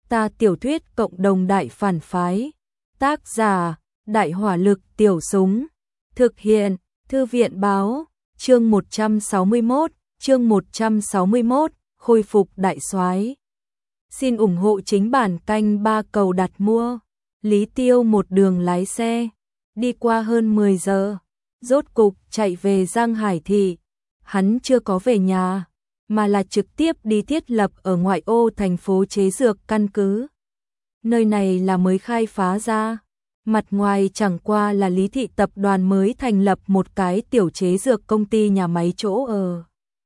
Ta tiểu thuyết cộng đồng đại phản phái. Tác giả: Đại hỏa lực tiểu súng. Thực hiện: Thư viện báo. Chương 161, khôi phục đại soái. Xin ủng hộ chính bản canh 3 cầu đặt mua. Lý Tiêu một đường lái xe, đi qua hơn 10 giờ, rốt cục chạy về Giang Hải Thị. Hắn chưa có về nhà, mà là trực tiếp đi thiết lập ở ngoại ô thành phố chế dược căn cứ. Nơi này là mới khai phá ra, mặt ngoài chẳng qua là Lý Thị tập đoàn mới thành lập một cái tiểu chế dược công ty nhà máy chỗ ở.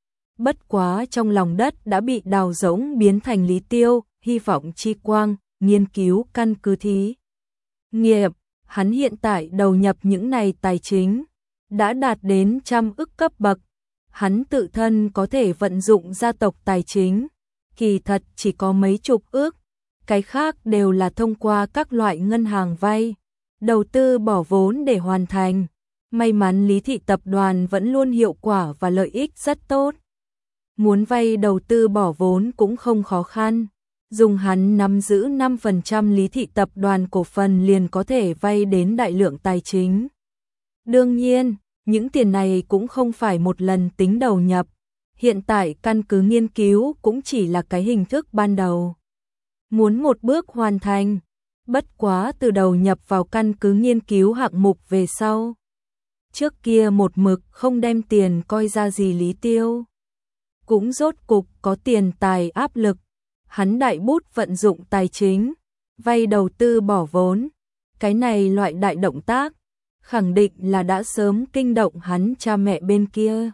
Bất quá trong lòng đất đã bị đào rỗng biến thành Lý Tiêu, hy vọng chi quang, nghiên cứu căn cứ thí nghiệm. Hắn hiện tại đầu nhập những này tài chính đã đạt đến 100 ức cấp bậc. Hắn tự thân có thể vận dụng gia tộc tài chính, kỳ thật chỉ có mấy chục ức, cái khác đều là thông qua các loại ngân hàng vay, đầu tư bỏ vốn để hoàn thành. May mắn Lý Thị tập đoàn vẫn luôn hiệu quả và lợi ích rất tốt. Muốn vay đầu tư bỏ vốn cũng không khó khăn, dùng hắn nắm giữ 5% Lý Thị tập đoàn cổ phần liền có thể vay đến đại lượng tài chính. Đương nhiên, những tiền này cũng không phải một lần tính đầu nhập, hiện tại căn cứ nghiên cứu cũng chỉ là cái hình thức ban đầu. Muốn một bước hoàn thành, bất quá từ đầu nhập vào căn cứ nghiên cứu hạng mục về sau. Trước kia một mực không đem tiền coi ra gì Lý Tiêu. Cũng rốt cục có tiền tài áp lực, hắn đại bút vận dụng tài chính, vay đầu tư bỏ vốn. Cái này loại đại động tác, khẳng định là đã sớm kinh động hắn cha mẹ bên kia.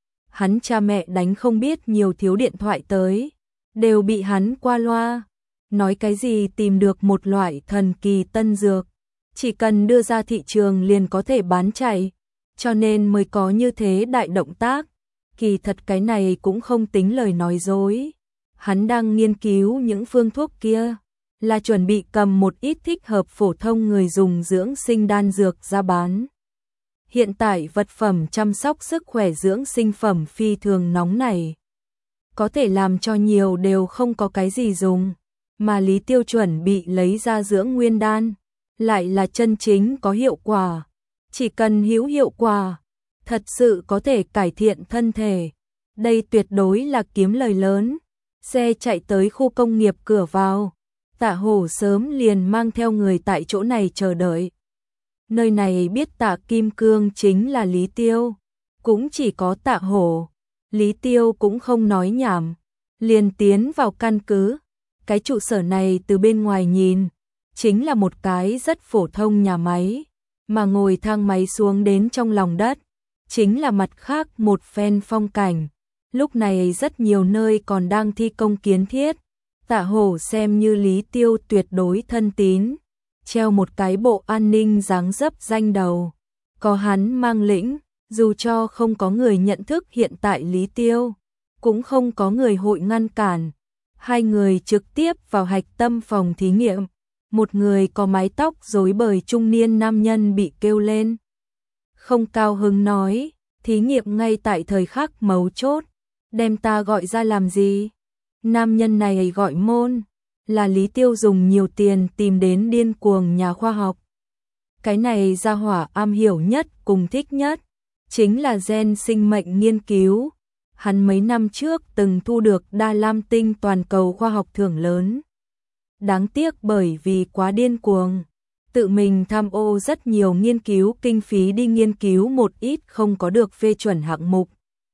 Hắn cha mẹ đánh không biết nhiều thiếu điện thoại tới, đều bị hắn qua loa. Nói cái gì tìm được một loại thần kỳ tân dược, chỉ cần đưa ra thị trường liền có thể bán chạy, cho nên mới có như thế đại động tác. Kỳ thật cái này cũng không tính lời nói dối. Hắn đang nghiên cứu những phương thuốc kia, là chuẩn bị cầm một ít thích hợp phổ thông người dùng dưỡng sinh đan dược ra bán. Hiện tại vật phẩm chăm sóc sức khỏe dưỡng sinh phẩm phi thường nóng này, có thể làm cho nhiều đều không có cái gì dùng, mà Lý Tiêu chuẩn bị lấy ra dưỡng nguyên đan, lại là chân chính có hiệu quả. Chỉ cần hữu hiệu quả, thật sự có thể cải thiện thân thể, đây tuyệt đối là kiếm lời lớn. Xe chạy tới khu công nghiệp cửa vào, Tạ Hổ sớm liền mang theo người tại chỗ này chờ đợi. Nơi này biết Tạ Kim Cương chính là Lý Tiêu, cũng chỉ có Tạ Hổ. Lý Tiêu cũng không nói nhảm, liền tiến vào căn cứ. Cái trụ sở này từ bên ngoài nhìn, chính là một cái rất phổ thông nhà máy, mà ngồi thang máy xuống đến trong lòng đất, chính là mặt khác một phen phong cảnh. Lúc này rất nhiều nơi còn đang thi công kiến thiết. Tạ Hổ xem như Lý Tiêu tuyệt đối thân tín, treo một cái bộ an ninh dáng dấp danh đầu. Có hắn mang lĩnh, dù cho không có người nhận thức hiện tại Lý Tiêu, cũng không có người hội ngăn cản. Hai người trực tiếp vào hạch tâm phòng thí nghiệm. Một người có mái tóc rối bời trung niên nam nhân bị kêu lên. Không cao hứng nói, thí nghiệm ngay tại thời khắc mấu chốt, đem ta gọi ra làm gì? Nam nhân này gọi Môn, là Lý Tiêu dùng nhiều tiền tìm đến điên cuồng nhà khoa học. Cái này gia hỏa am hiểu nhất cùng thích nhất, chính là gen sinh mệnh nghiên cứu. Hắn mấy năm trước từng thu được Đa Lam Tinh toàn cầu khoa học thưởng lớn. Đáng tiếc bởi vì quá điên cuồng, tự mình tham ô rất nhiều nghiên cứu kinh phí đi nghiên cứu một ít không có được phê chuẩn hạng mục.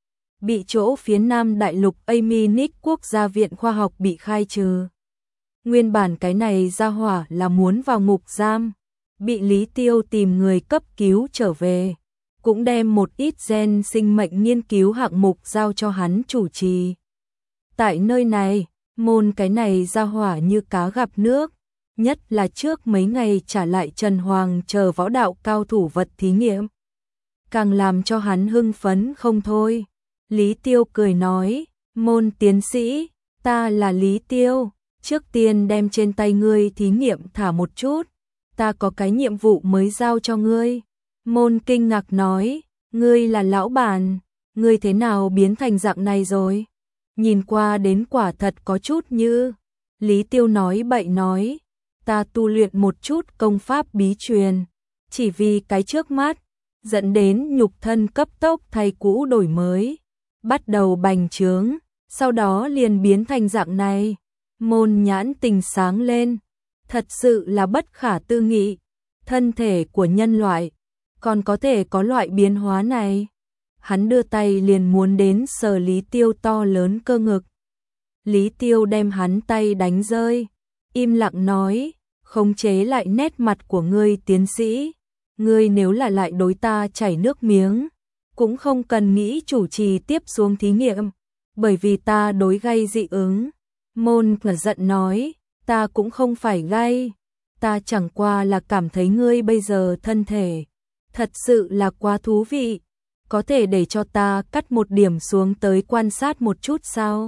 Bị chỗ phía Nam Đại lục Aminik Quốc gia viện khoa học bị khai trừ. Nguyên bản cái này gia hỏa là muốn vào ngục giam, bị Lý Tiêu tìm người cấp cứu trở về, cũng đem một ít gen sinh mệnh nghiên cứu hạng mục giao cho hắn chủ trì. Tại nơi này, Môn cái này gia hỏa như cá gặp nước, nhất là trước mấy ngày trả lại Trần Hoàng chờ võ đạo cao thủ vật thí nghiệm, càng làm cho hắn hưng phấn không thôi. Lý Tiêu cười nói, Môn tiến sĩ, ta là Lý Tiêu, trước tiên đem trên tay ngươi thí nghiệm thả một chút, ta có cái nhiệm vụ mới giao cho ngươi. Môn kinh ngạc nói, ngươi là lão bản, ngươi thế nào biến thành dạng này rồi? Nhìn qua đến quả thật có chút như Lý Tiêu nói bậy nói, ta tu luyện một chút công pháp bí truyền, chỉ vì cái trước mắt, dẫn đến nhục thân cấp tốc thay cũ đổi mới, bắt đầu bành trướng, sau đó liền biến thành dạng này. Môn nhãn tình sáng lên, thật sự là bất khả tư nghị, thân thể của nhân loại còn có thể có loại biến hóa này. Hắn đưa tay liền muốn đến sờ Lý Tiêu to lớn cơ ngực. Lý Tiêu đem hắn tay đánh rơi, im lặng nói, khống chế lại nét mặt của ngươi tiến sĩ, ngươi nếu là lại đối ta chảy nước miếng, cũng không cần nghĩ chủ trì tiếp xuống thí nghiệm, bởi vì ta đối gây dị ứng. Môn giận nói, ta cũng không phải gay, ta chẳng qua là cảm thấy ngươi bây giờ thân thể thật sự là quá thú vị, có thể để cho ta cắt một điểm xuống tới quan sát một chút sao?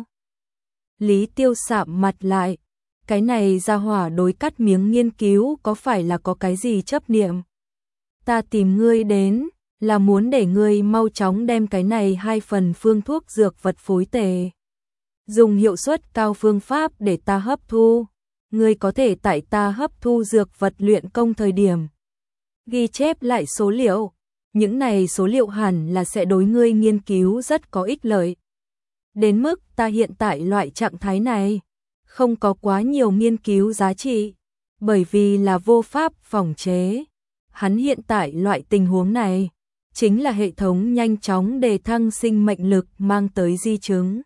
Lý Tiêu sạm mặt lại, cái này ra hỏa đối cắt miếng nghiên cứu có phải là có cái gì chấp niệm? Ta tìm ngươi đến là muốn để ngươi mau chóng đem cái này 2 phần phương thuốc dược vật phối tề, dùng hiệu suất cao phương pháp để ta hấp thu. Ngươi có thể tại ta hấp thu dược vật luyện công thời điểm ghi chép lại số liệu, những này số liệu hẳn là sẽ đối ngươi nghiên cứu rất có ích lợi. Đến mức ta hiện tại loại trạng thái này không có quá nhiều nghiên cứu giá trị, bởi vì là vô pháp phòng chế. Hắn hiện tại loại tình huống này chính là hệ thống nhanh chóng đề thăng sinh mệnh lực mang tới di chứng.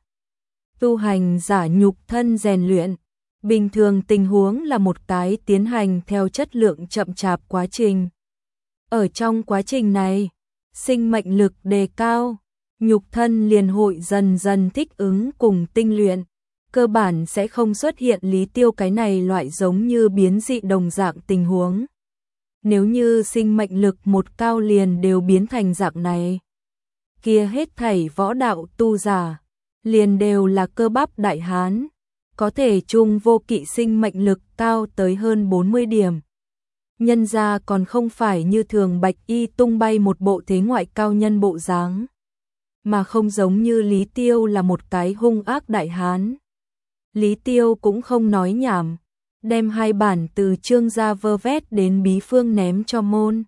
Tu hành giả nhục thân rèn luyện, bình thường tình huống là một cái tiến hành theo chất lượng chậm chạp quá trình. Ở trong quá trình này, sinh mệnh lực đề cao, nhục thân liền hội dần dần thích ứng cùng tinh luyện, cơ bản sẽ không xuất hiện Lý Tiêu cái này loại giống như biến dị đồng dạng tình huống. Nếu như sinh mệnh lực một cao liền đều biến thành dạng này, kia hết thảy võ đạo tu giả liền đều là cơ bắp đại hán, có thể chung vô kỵ sinh mệnh lực cao tới hơn 40 điểm. Nhân ra còn không phải như thường bạch y tung bay một bộ thế ngoại cao nhân bộ dáng, mà không giống như Lý Tiêu là một cái hung ác đại hán. Lý Tiêu cũng không nói nhảm, đem 2 bản từ chương gia vơ vét đến bí phương ném cho Môn,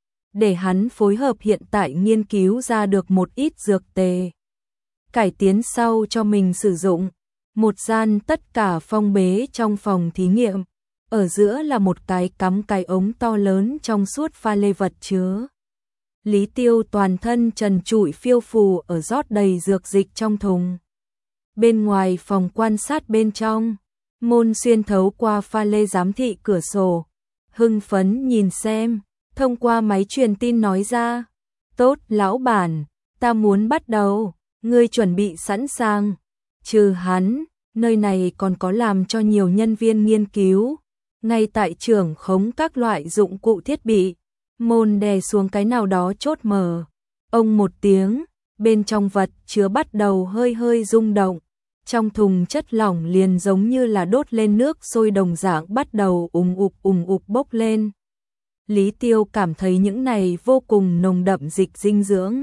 để hắn phối hợp hiện tại nghiên cứu ra được một ít dược tề, cải tiến sau cho mình sử dụng. Một gian tất cả phong bế trong phòng thí nghiệm, ở giữa là một cái cắm cái ống to lớn trong suốt pha lê vật chứa. Lý Tiêu toàn thân trần trụi phiêu phù ở rót đầy dược dịch trong thùng. Bên ngoài phòng quan sát bên trong, Môn xuyên thấu qua pha lê giám thị cửa sổ, hưng phấn nhìn xem, thông qua máy truyền tin nói ra, tốt lão bản, ta muốn bắt đầu, ngươi chuẩn bị sẵn sàng. Trừ hắn, nơi này còn có làm cho nhiều nhân viên nghiên cứu, ngay tại trưởng khống các loại dụng cụ thiết bị. Môn đè xuống cái nào đó chốt mở, ông một tiếng, bên trong vật chứa bắt đầu hơi hơi rung động, trong thùng chất lỏng liền giống như là đốt lên nước sôi đồng dạng bắt đầu ùng ục bốc lên. Lý Tiêu cảm thấy những này vô cùng nồng đậm dịch dinh dưỡng.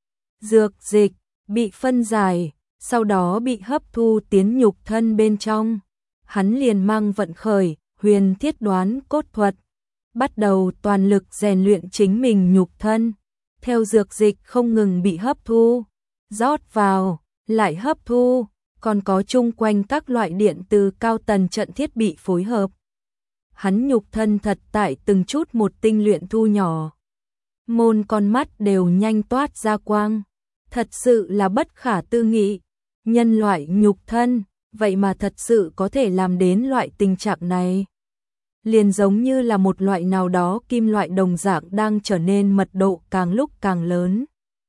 Dược dịch bị phân giải, sau đó bị hấp thu tiến nhục thân bên trong. Hắn liền mang vận khởi, huyền thiết đoán cốt thuật, bắt đầu toàn lực rèn luyện chính mình nhục thân. Theo dược dịch không ngừng bị hấp thu, rót vào, lại hấp thu, còn có chung quanh các loại điện từ cao tần trận thiết bị phối hợp. Hắn nhục thân thật tại từng chút một tinh luyện thu nhỏ. Môn con mắt đều nhanh toát ra quang. Thật sự là bất khả tư nghị. Nhân loại nhục thân, vậy mà thật sự có thể làm đến loại tình trạng này. Liền giống như là một loại nào đó kim loại đồng dạng đang trở nên mật độ càng lúc càng lớn.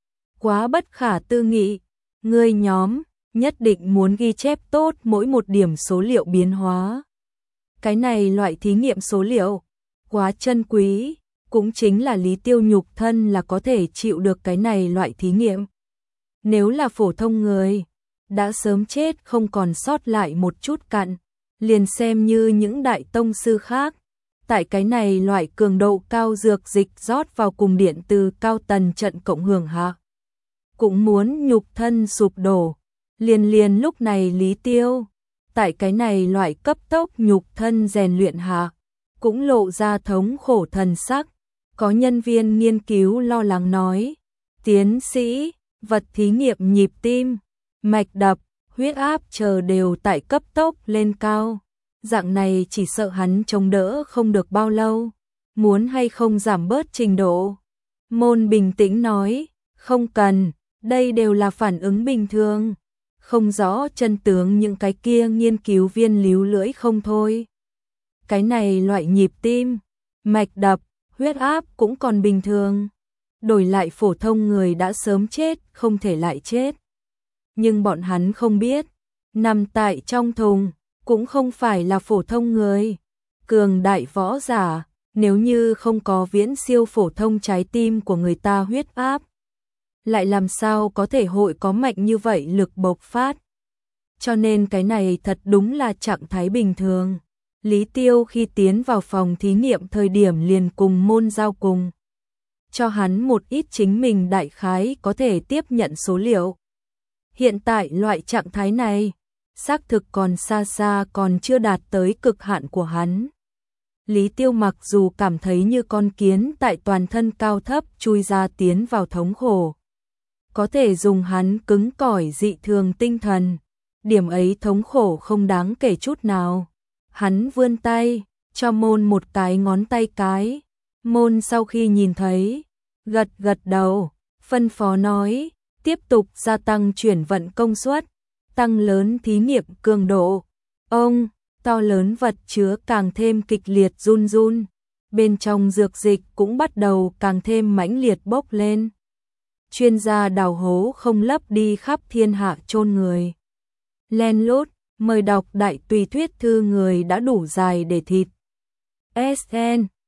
Quá bất khả tư nghị. Ngươi nhóm nhất định muốn ghi chép tốt mỗi một điểm số liệu biến hóa. Cái này loại thí nghiệm số liệu, quá chân quý, cũng chính là Lý Tiêu nhục thân là có thể chịu được cái này loại thí nghiệm. Nếu là phổ thông người, đã sớm chết không còn sót lại một chút cặn, liền xem như những đại tông sư khác. Tại cái này loại cường độ cao dược dịch rót vào cùng điện từ cao tần trận cộng hưởng hạ, cũng muốn nhục thân sụp đổ. Liền lúc này Lý Tiêu tại cái này loại cấp tốc nhục thân rèn luyện hạ, cũng lộ ra thống khổ thần sắc. Có nhân viên nghiên cứu lo lắng nói, tiến sĩ, vật thí nghiệm nhịp tim, mạch đập, huyết áp chờ đều tại cấp tốc lên cao. Dạng này chỉ sợ hắn chống đỡ không được bao lâu, muốn hay không giảm bớt trình độ. Môn bình tĩnh nói, không cần, đây đều là phản ứng bình thường. Không rõ chân tướng những cái kia nghiên cứu viên líu lưỡi không thôi. Cái này loại nhịp tim, mạch đập, huyết áp cũng còn bình thường. Đổi lại phổ thông người đã sớm chết, không thể lại chết. Nhưng bọn hắn không biết, nằm tại trong thùng, cũng không phải là phổ thông người. Cường đại võ giả, nếu như không có viễn siêu phổ thông trái tim của người ta huyết áp, lại làm sao có thể hội có mạnh như vậy lực bộc phát. Cho nên cái này thật đúng là trạng thái bình thường. Lý Tiêu khi tiến vào phòng thí nghiệm thời điểm liền cùng Môn Giao cùng. Cho hắn một ít chính mình đại khái có thể tiếp nhận số liệu. Hiện tại loại trạng thái này, xác thực còn xa xa còn chưa đạt tới cực hạn của hắn. Lý Tiêu mặc dù cảm thấy như con kiến tại toàn thân cao thấp chui ra tiến vào thống khổ. Có thể dùng hắn cứng cỏi dị thường tinh thần. Điểm ấy thống khổ không đáng kể chút nào. Hắn vươn tay, cho Môn một cái ngón tay cái. Môn sau khi nhìn thấy, gật gật đầu, phân phó nói, tiếp tục gia tăng chuyển vận công suất, tăng lớn thí nghiệm cường độ. Ông, to lớn vật chứa càng thêm kịch liệt run run, bên trong dược dịch cũng bắt đầu càng thêm mãnh liệt bốc lên. Chuyên gia đào hố không lấp đi khắp thiên hạ chôn người. Len lút, mời đọc đại tùy thuyết thư người đã đủ dài để thịt. SN